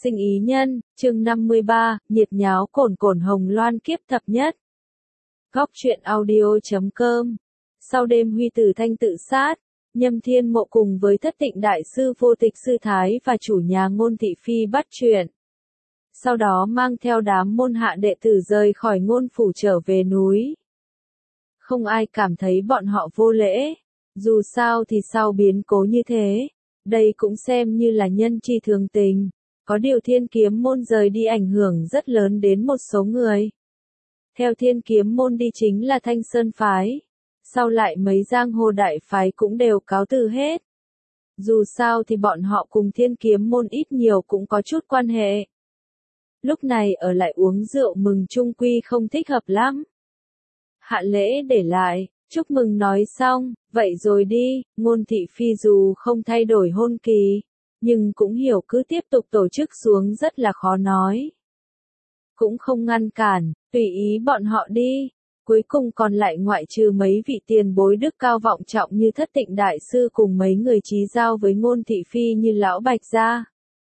sinh ý nhân, chương 53, nhiệt nháo cồn cồn Hồng Loan kiếp thập nhất. Góc truyện audio.com. Sau đêm Huy Tử Thanh tự sát, Nhâm Thiên Mộ cùng với Thất Tịnh Đại Sư Vô Tịch Sư Thái và chủ nhà Ngôn Thị Phi bắt chuyện. Sau đó mang theo đám môn hạ đệ tử rời khỏi Ngôn Phủ trở về núi. Không ai cảm thấy bọn họ vô lễ, dù sao thì sau biến cố như thế, đây cũng xem như là nhân chi thường tình. Có điều Thiên Kiếm Môn rời đi ảnh hưởng rất lớn đến một số người. Theo Thiên Kiếm Môn đi chính là Thanh Sơn Phái. Sau lại mấy giang hồ đại phái cũng đều cáo từ hết. Dù sao thì bọn họ cùng Thiên Kiếm Môn ít nhiều cũng có chút quan hệ. Lúc này ở lại uống rượu mừng chung quy không thích hợp lắm. Hạ lễ để lại, chúc mừng nói xong, vậy rồi đi. Ngôn Thị Phi dù không thay đổi hôn kỳ, nhưng cũng hiểu cứ tiếp tục tổ chức xuống rất là khó nói. Cũng không ngăn cản, tùy ý bọn họ đi. Cuối cùng còn lại ngoại trừ mấy vị tiền bối đức cao vọng trọng như Thất Tịnh Đại Sư cùng mấy người chí giao với Ngôn Thị Phi như Lão Bạch gia.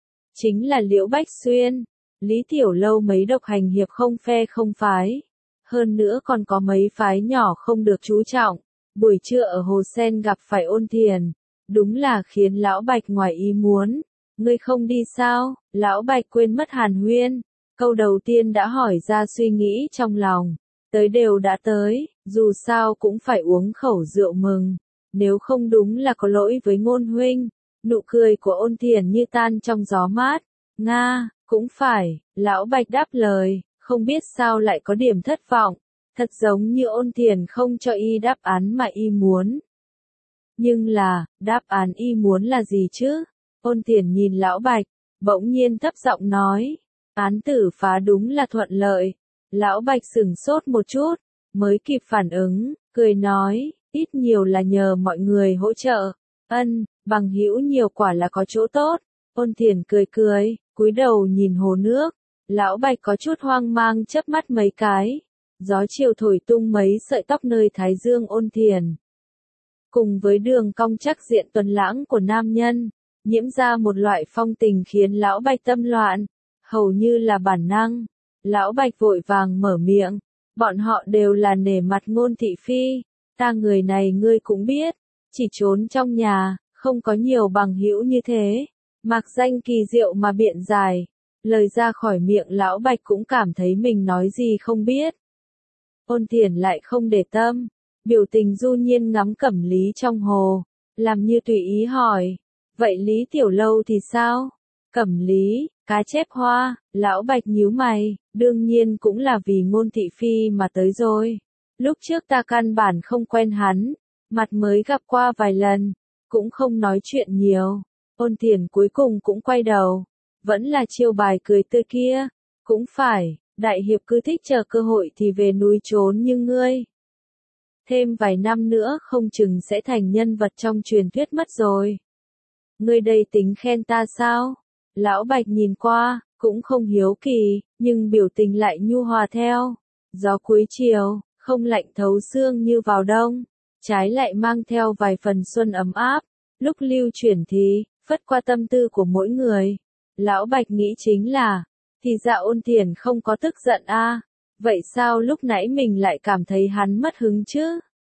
Chính là Liễu Bách Xuyên, Lý Tiểu Lâu mấy độc hành hiệp không phe không phái. Hơn nữa còn có mấy phái nhỏ không được chú trọng. Buổi trưa ở Hồ Sen gặp phải Ôn Thiền. Đúng là khiến Lão Bạch ngoài ý muốn. Ngươi không đi sao? Lão Bạch quên mất hàn huyên. Câu đầu tiên đã hỏi ra suy nghĩ trong lòng. Tới đều đã tới, dù sao cũng phải uống khẩu rượu mừng. Nếu không đúng là có lỗi với Ngôn huynh. Nụ cười của Ôn Thiền như tan trong gió mát. Nga, cũng phải, Lão Bạch đáp lời, không biết sao lại có điểm thất vọng. Thật giống như Ôn Thiền không cho y đáp án mà y muốn. Nhưng là, đáp án y muốn là gì chứ? Ôn Thiền nhìn Lão Bạch, bỗng nhiên thấp giọng nói. Án tử phá đúng là thuận lợi. Lão Bạch sửng sốt một chút, mới kịp phản ứng, cười nói, ít nhiều là nhờ mọi người hỗ trợ. Bằng hữu nhiều quả là có chỗ tốt. Ôn Thiền cười cười, cúi đầu nhìn hồ nước. Lão Bạch có chút hoang mang chớp mắt mấy cái. Gió chiều thổi tung mấy sợi tóc nơi thái dương Ôn Thiền. Cùng với đường cong chắc diện tuấn lãng của nam nhân, nhiễm ra một loại phong tình khiến Lão Bạch tâm loạn, hầu như là bản năng. Lão Bạch vội vàng mở miệng, bọn họ đều là nể mặt Ngôn Thị Phi, ta người này ngươi cũng biết, chỉ trốn trong nhà, không có nhiều bằng hữu như thế. Mặc danh kỳ diệu mà biện giải, lời ra khỏi miệng Lão Bạch cũng cảm thấy mình nói gì không biết. Ôn Thiền lại không để tâm, biểu tình du nhiên ngắm Cẩm Lý trong hồ, làm như tùy ý hỏi, vậy Lý Tiểu Lâu thì sao? Cẩm Lý, cá chép hoa. Lão Bạch nhíu mày, đương nhiên cũng là vì Ngôn Thị Phi mà tới rồi. Lúc trước ta căn bản không quen hắn, mặt mới gặp qua vài lần, cũng không nói chuyện nhiều. Ôn Thiền cuối cùng cũng quay đầu, vẫn là chiêu bài cười tươi kia, cũng phải, đại hiệp cứ thích chờ cơ hội thì về núi trốn như ngươi. Thêm vài năm nữa không chừng sẽ thành nhân vật trong truyền thuyết mất rồi. Ngươi đây tính khen ta sao? Lão Bạch nhìn qua, cũng không hiếu kỳ, nhưng biểu tình lại nhu hòa theo. Gió cuối chiều, không lạnh thấu xương như vào đông, trái lại mang theo vài phần xuân ấm áp. Lúc lưu chuyển thì, phất qua tâm tư của mỗi người. Lão Bạch nghĩ chính là, thì ra Ôn Thiền không có tức giận a, vậy sao lúc nãy mình lại cảm thấy hắn mất hứng chứ?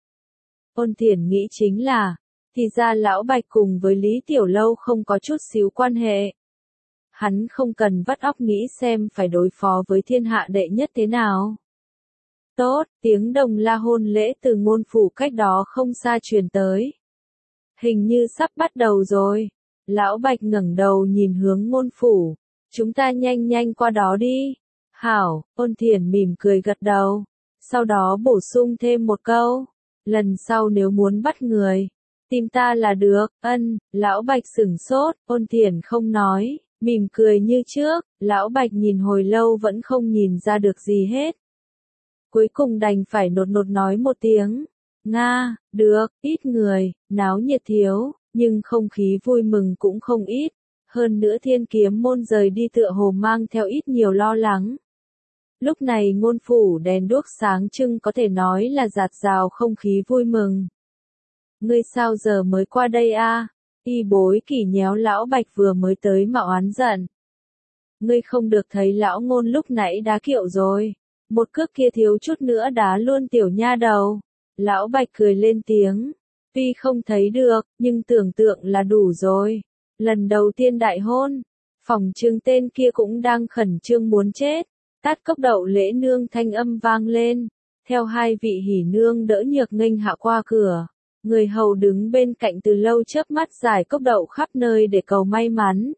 Ôn Thiền nghĩ chính là, thì ra Lão Bạch cùng với Lý Tiểu Lâu không có chút xíu quan hệ. Hắn không cần vắt óc nghĩ xem phải đối phó với thiên hạ đệ nhất thế nào. Tốt, tiếng đồng la hôn lễ từ Ngôn Phủ cách đó không xa truyền tới. Hình như sắp bắt đầu rồi. Lão Bạch ngẩng đầu nhìn hướng Ngôn Phủ. Chúng ta nhanh nhanh qua đó đi. Hảo, Ôn Thiền mỉm cười gật đầu. Sau đó bổ sung thêm một câu. Lần sau nếu muốn bắt người, tìm ta là được. Lão Bạch sửng sốt, Ôn Thiền không nói. Mỉm cười như trước, Lão Bạch nhìn hồi lâu vẫn không nhìn ra được gì hết. Cuối cùng đành phải nột nột nói một tiếng. Nga, được, ít người, náo nhiệt thiếu, nhưng không khí vui mừng cũng không ít. Hơn nữa Thiên Kiếm Môn rời đi tựa hồ mang theo ít nhiều lo lắng. Lúc này Ngôn Phủ đèn đuốc sáng trưng có thể nói là rạt rào không khí vui mừng. Ngươi sao giờ mới qua đây a? Y Bối Kỳ nhéo Lão Bạch vừa mới tới mà oán giận. Ngươi không được thấy lão ngôn lúc nãy đá kiệu rồi. Một cước kia thiếu chút nữa đá luôn tiểu nha đầu. Lão Bạch cười lên tiếng. Tuy không thấy được, nhưng tưởng tượng là đủ rồi. Lần đầu tiên đại hôn, phòng trưng tên kia cũng đang khẩn trương muốn chết. Tát cốc đậu lễ nương thanh âm vang lên. Theo hai vị hỉ nương đỡ Nhược Nghênh Hạ qua cửa. Người hầu đứng bên cạnh từ lâu chớp mắt giải cốc đậu khắp nơi để cầu may mắn.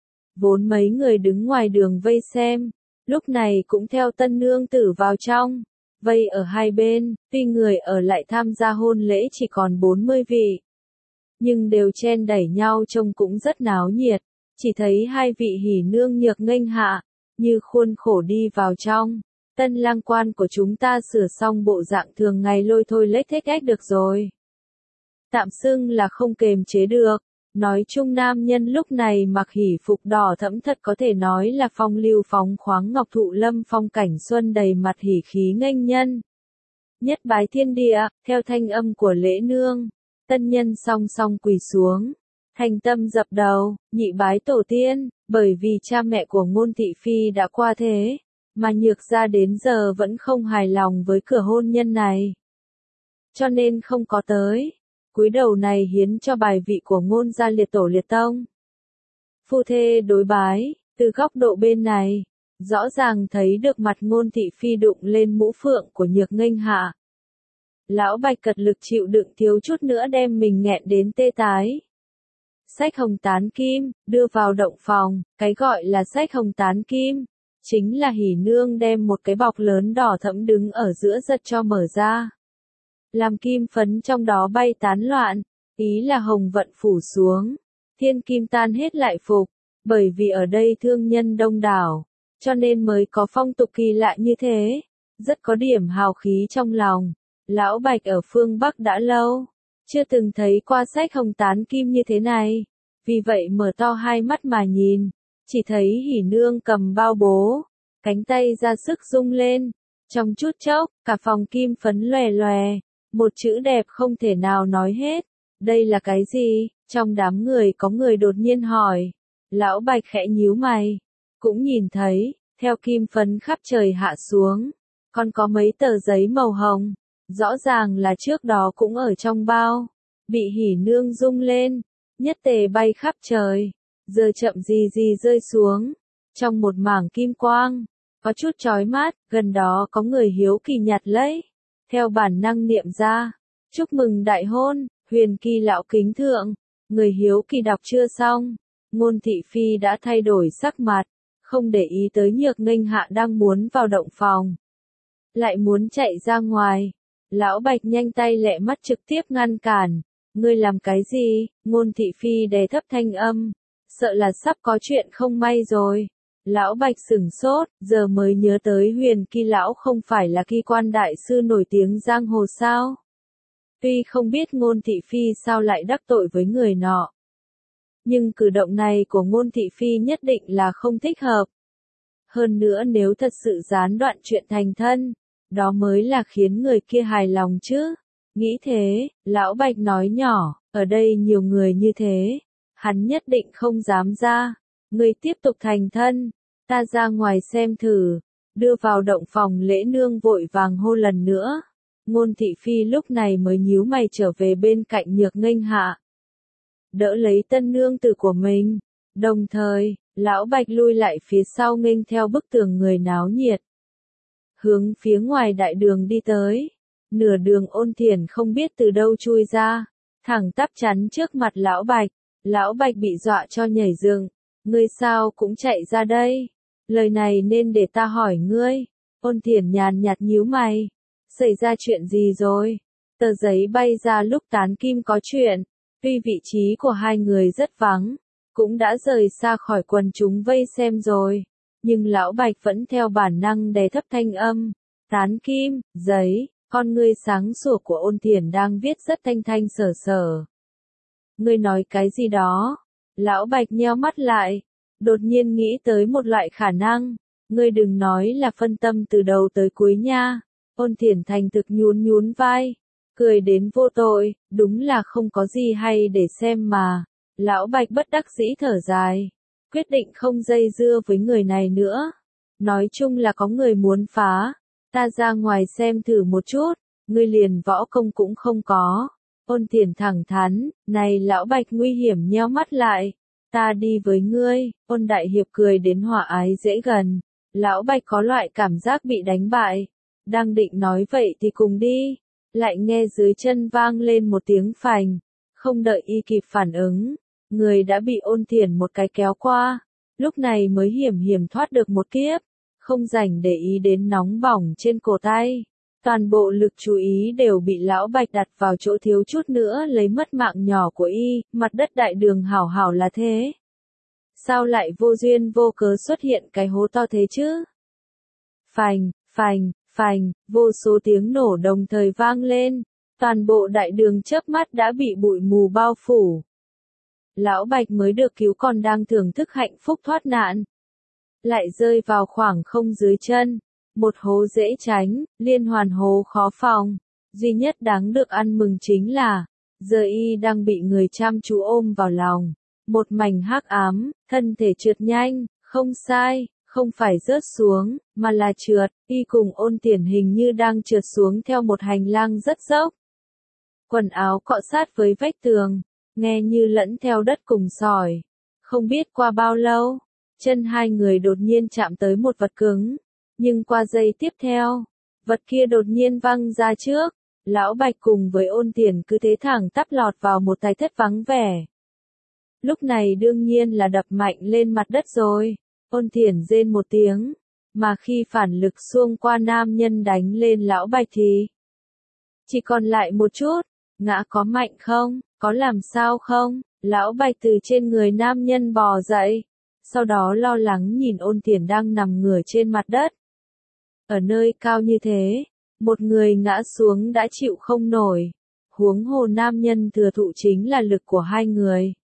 Vốn mấy người đứng ngoài đường vây xem, lúc này cũng theo tân nương tử vào trong. Vây ở hai bên, tuy người ở lại tham gia hôn lễ chỉ còn 40 vị. Nhưng đều chen đẩy nhau trông cũng rất náo nhiệt. Chỉ thấy hai vị hỉ nương Nhược Nghênh Hạ, như khuôn khổ đi vào trong. Tân lang quan của chúng ta sửa xong bộ dạng thường ngày lôi thôi lếch thếch ếch được rồi. Tạm xưng là không kềm chế được. Nói chung nam nhân lúc này mặc hỉ phục đỏ thẫm thật có thể nói là phong lưu phóng khoáng ngọc thụ lâm phong cảnh xuân đầy mặt hỉ khí nghênh nhân. Nhất bái thiên địa, theo thanh âm của lễ nương, tân nhân song song quỳ xuống, thành tâm dập đầu, nhị bái tổ tiên, bởi vì cha mẹ của Ngôn thị phi đã qua thế, mà Nhược gia đến giờ vẫn không hài lòng với cửa hôn nhân này. Cho nên không có tới. Cúi đầu này hiến cho bài vị của Ngôn gia liệt tổ liệt tông. Phu thê đối bái, từ góc độ bên này, rõ ràng thấy được mặt Ngôn thị phi đụng lên mũ phượng của Nhược Nghênh Hạ. Lão Bạch cật lực chịu đựng thiếu chút nữa đem mình nghẹn đến tê tái. Xách hồng tán kim, đưa vào động phòng, cái gọi là xách hồng tán kim, chính là hỉ nương đem một cái bọc lớn đỏ thẫm đứng ở giữa giật cho mở ra. Làm kim phấn trong đó bay tán loạn, ý là hồng vận phủ xuống, thiên kim tan hết lại phục, bởi vì ở đây thương nhân đông đảo, cho nên mới có phong tục kỳ lạ như thế, rất có điểm hào khí trong lòng. Lão Bạch ở phương Bắc đã lâu, chưa từng thấy qua xách hồng tán kim như thế này, vì vậy mở to hai mắt mà nhìn, chỉ thấy hỉ nương cầm bao bố, cánh tay ra sức rung lên, trong chút chốc, cả phòng kim phấn lòe lòe. Một chữ đẹp không thể nào nói hết. Đây là cái gì? Trong đám người có người đột nhiên hỏi. Lão Bạch khẽ nhíu mày. Cũng nhìn thấy, theo kim phấn khắp trời hạ xuống. Còn có mấy tờ giấy màu hồng. Rõ ràng là trước đó cũng ở trong bao. Bị hỉ nương rung lên. Nhất tề bay khắp trời. Giờ chậm gì gì rơi xuống. Trong một mảng kim quang. Có chút chói mắt. Gần đó có người hiếu kỳ nhặt lấy. Theo bản năng niệm ra, chúc mừng đại hôn, huyền kỳ lão kính thượng, người hiếu kỳ đọc chưa xong, Ngôn thị phi đã thay đổi sắc mặt, không để ý tới Nhược Nghênh Hạ đang muốn vào động phòng. Lại muốn chạy ra ngoài, lão Bạch nhanh tay lẹ mắt trực tiếp ngăn cản, ngươi làm cái gì, Ngôn thị phi đè thấp thanh âm, sợ là sắp có chuyện không may rồi. Lão Bạch sửng sốt, giờ mới nhớ tới huyền kỳ lão không phải là kỳ quan đại sư nổi tiếng giang hồ sao. Tuy không biết Ngôn thị phi sao lại đắc tội với người nọ. Nhưng cử động này của Ngôn thị phi nhất định là không thích hợp. Hơn nữa nếu thật sự gián đoạn chuyện thành thân, đó mới là khiến người kia hài lòng chứ. Nghĩ thế, lão Bạch nói nhỏ, ở đây nhiều người như thế, hắn nhất định không dám ra. Người tiếp tục thành thân, ta ra ngoài xem thử, đưa vào động phòng lễ nương vội vàng hô lần nữa. Ngôn thị phi lúc này mới nhíu mày trở về bên cạnh Nhược Nghênh Hạ. Đỡ lấy tân nương tử của mình, đồng thời, lão Bạch lui lại phía sau nghênh theo bức tường người náo nhiệt. Hướng phía ngoài đại đường đi tới, nửa đường Ôn Thiển không biết từ đâu chui ra, thẳng tắp chắn trước mặt lão Bạch bị dọa cho nhảy dựng. Ngươi sao cũng chạy ra đây? Lời này nên để ta hỏi ngươi. Ôn Thiển nhàn nhạt nhíu mày. Xảy ra chuyện gì rồi? Tờ giấy bay ra lúc tán kim có chuyện. Tuy vị trí của hai người rất vắng, cũng đã rời xa khỏi quần chúng vây xem rồi. Nhưng lão Bạch vẫn theo bản năng đè thấp thanh âm. Tán kim, giấy, con ngươi sáng sủa của Ôn Thiển đang viết rất thanh thanh sở sở. Ngươi nói cái gì đó? Lão Bạch nheo mắt lại, đột nhiên nghĩ tới một loại khả năng, ngươi đừng nói là phân tâm từ đầu tới cuối nha. Ôn Thiển thành thực nhún nhún vai, cười đến vô tội, đúng là không có gì hay để xem mà. Lão Bạch bất đắc dĩ thở dài, quyết định không dây dưa với người này nữa. Nói chung là có người muốn phá, ta ra ngoài xem thử một chút, ngươi liền võ công cũng không có. Ôn Thiển thẳng thắn, này lão Bạch nguy hiểm nheo mắt lại, ta đi với ngươi. Ôn Đại Hiệp cười đến hòa ái dễ gần, lão Bạch có loại cảm giác bị đánh bại, đang định nói vậy thì cùng đi, lại nghe dưới chân vang lên một tiếng phành, không đợi y kịp phản ứng, người đã bị Ôn Thiển một cái kéo qua, lúc này mới hiểm hiểm thoát được một kiếp, không rảnh để ý đến nóng bỏng trên cổ tay. Toàn bộ lực chú ý đều bị lão Bạch đặt vào chỗ thiếu chút nữa lấy mất mạng nhỏ của y, mặt đất đại đường hảo hảo là thế. Sao lại vô duyên vô cớ xuất hiện cái hố to thế chứ? Phành, phành, phành, vô số tiếng nổ đồng thời vang lên, toàn bộ đại đường chớp mắt đã bị bụi mù bao phủ. Lão Bạch mới được cứu còn đang thưởng thức hạnh phúc thoát nạn, lại rơi vào khoảng không dưới chân. Một hố dễ tránh, liên hoàn hố khó phòng. Duy nhất đáng được ăn mừng chính là, giờ y đang bị người chăm chú ôm vào lòng. Một mảnh hắc ám, thân thể trượt nhanh, không sai, không phải rớt xuống, mà là trượt. Y cùng Ôn Thiển hình như đang trượt xuống theo một hành lang rất dốc. Quần áo cọ sát với vách tường, nghe như lẫn theo đất cùng sỏi. Không biết qua bao lâu, chân hai người đột nhiên chạm tới một vật cứng. Nhưng qua giây tiếp theo, vật kia đột nhiên văng ra trước, lão Bạch cùng với Ôn Thiển cứ thế thẳng tắp lọt vào một cái thất vắng vẻ. Lúc này đương nhiên là đập mạnh lên mặt đất rồi, Ôn Thiển rên một tiếng, mà khi phản lực xuông qua nam nhân đánh lên lão Bạch thì chỉ còn lại một chút, ngã có mạnh không, có làm sao không, lão Bạch từ trên người nam nhân bò dậy, sau đó lo lắng nhìn Ôn Thiển đang nằm ngửa trên mặt đất. Ở nơi cao như thế, một người ngã xuống đã chịu không nổi, huống hồ nam nhân thừa thụ chính là lực của hai người.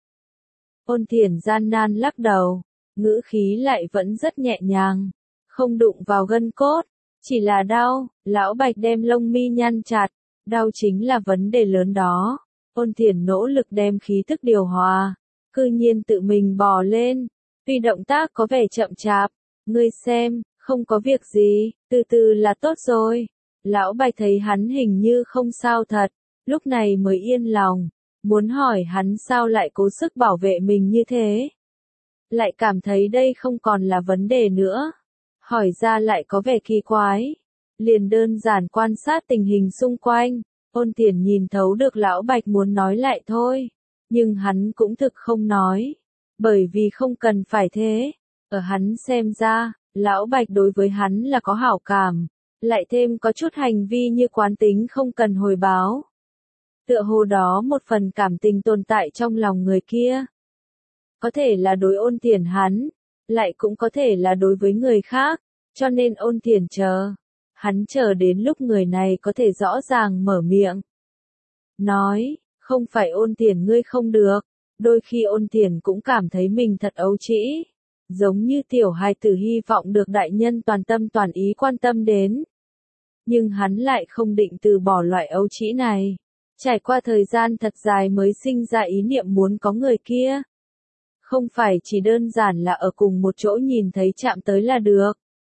Ôn Thiển gian nan lắc đầu, ngữ khí lại vẫn rất nhẹ nhàng, không đụng vào gân cốt, chỉ là đau. Lão Bạch đem lông mi nhăn chặt, đau chính là vấn đề lớn đó. Ôn Thiển nỗ lực đem khí thức điều hòa, cư nhiên tự mình bò lên, tuy động tác có vẻ chậm chạp, ngươi xem, không có việc gì, từ từ là tốt rồi. Lão Bạch thấy hắn hình như không sao thật, lúc này mới yên lòng, muốn hỏi hắn sao lại cố sức bảo vệ mình như thế. Lại cảm thấy đây không còn là vấn đề nữa, hỏi ra lại có vẻ kỳ quái, liền đơn giản quan sát tình hình xung quanh. Ôn Thiển nhìn thấu được lão Bạch muốn nói lại thôi, nhưng hắn cũng thực không nói, bởi vì không cần phải thế. Ở hắn xem ra, lão Bạch đối với hắn là có hảo cảm, lại thêm có chút hành vi như quán tính không cần hồi báo. Tựa hồ đó một phần cảm tình tồn tại trong lòng người kia. Có thể là đối Ôn Thiển hắn, lại cũng có thể là đối với người khác, cho nên Ôn Thiển chờ. Hắn chờ đến lúc người này có thể rõ ràng mở miệng. Nói, không phải Ôn Thiển ngươi không được, đôi khi Ôn Thiển cũng cảm thấy mình thật ấu trĩ. Giống như tiểu hài tử hy vọng được đại nhân toàn tâm toàn ý quan tâm đến. Nhưng hắn lại không định từ bỏ loại ấu trĩ này. Trải qua thời gian thật dài mới sinh ra ý niệm muốn có người kia. Không phải chỉ đơn giản là ở cùng một chỗ nhìn thấy chạm tới là được.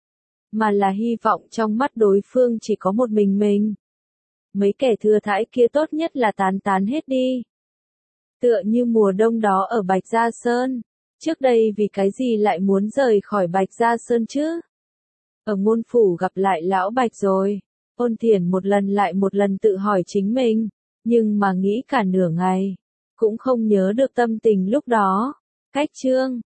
Mà là hy vọng trong mắt đối phương chỉ có một mình. Mấy kẻ thừa thãi kia tốt nhất là tán hết đi. Tựa như mùa đông đó ở Bạch Gia Sơn. Trước đây vì cái gì lại muốn rời khỏi Bạch Gia Sơn chứ? Ở môn phủ gặp lại lão Bạch rồi. Ôn Thiển một lần lại một lần tự hỏi chính mình, nhưng mà nghĩ cả nửa ngày, cũng không nhớ được tâm tình lúc đó. Cách chương